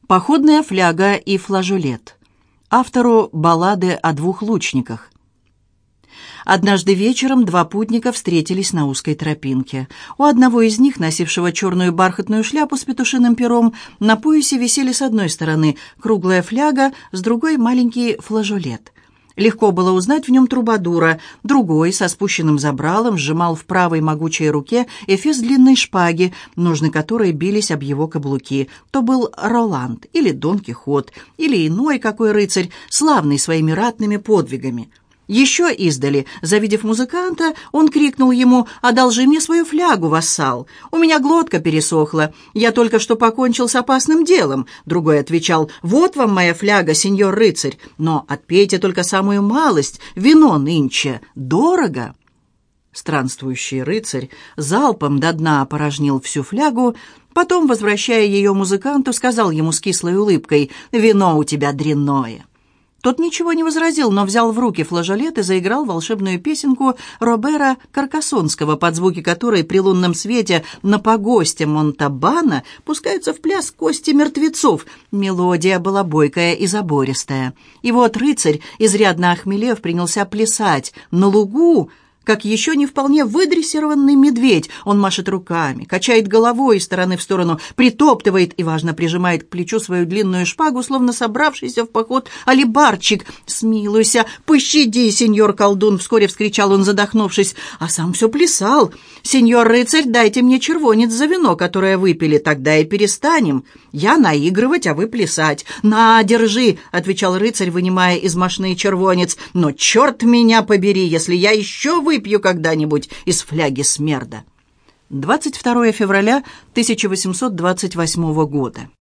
Походная фляга и флажолет. Автору баллады о двух лучниках. Однажды вечером два путника встретились на узкой тропинке. У одного из них, носившего черную бархатную шляпу с петушиным пером, на поясе висели с одной стороны круглая фляга, с другой маленький флажолет. Легко было узнать в нем трубадура. Другой, со спущенным забралом, сжимал в правой могучей руке эфес длинной шпаги, ножны которой бились об его каблуки. То был Роланд, или Дон Кихот, или иной какой рыцарь, славный своими ратными подвигами. Еще издали, завидев музыканта, он крикнул ему: «Одолжи мне свою флягу, вассал! У меня глотка пересохла, я только что покончил с опасным делом». Другой отвечал: «Вот вам моя фляга, сеньор рыцарь, но отпейте только самую малость, вино нынче дорого». Странствующий рыцарь залпом до дна опорожнил всю флягу, потом, возвращая ее музыканту, сказал ему с кислой улыбкой: «Вино у тебя дрянное». Тот ничего не возразил, но взял в руки флажолет и заиграл волшебную песенку Робера Каркасонского, под звуки которой при лунном свете на погосте Монтабана пускаются в пляс кости мертвецов. Мелодия была бойкая и забористая. И вот рыцарь, изрядно охмелев, принялся плясать на лугу, как еще не вполне выдрессированный медведь. Он машет руками, качает головой из стороны в сторону, притоптывает и, важно, прижимает к плечу свою длинную шпагу, словно собравшийся в поход алибарчик. «Смилуйся, пощади, сеньор колдун!» — вскоре вскричал он, задохнувшись, а сам все плясал. «Сеньор рыцарь, дайте мне червонец за вино, которое выпили, тогда и перестанем. Я наигрывать, а вы плясать». «На, держи!» — отвечал рыцарь, вынимая из мошны червонец. «Но черт меня побери, если я еще выпью когда-нибудь из фляги смерда». 22 февраля 1828 года.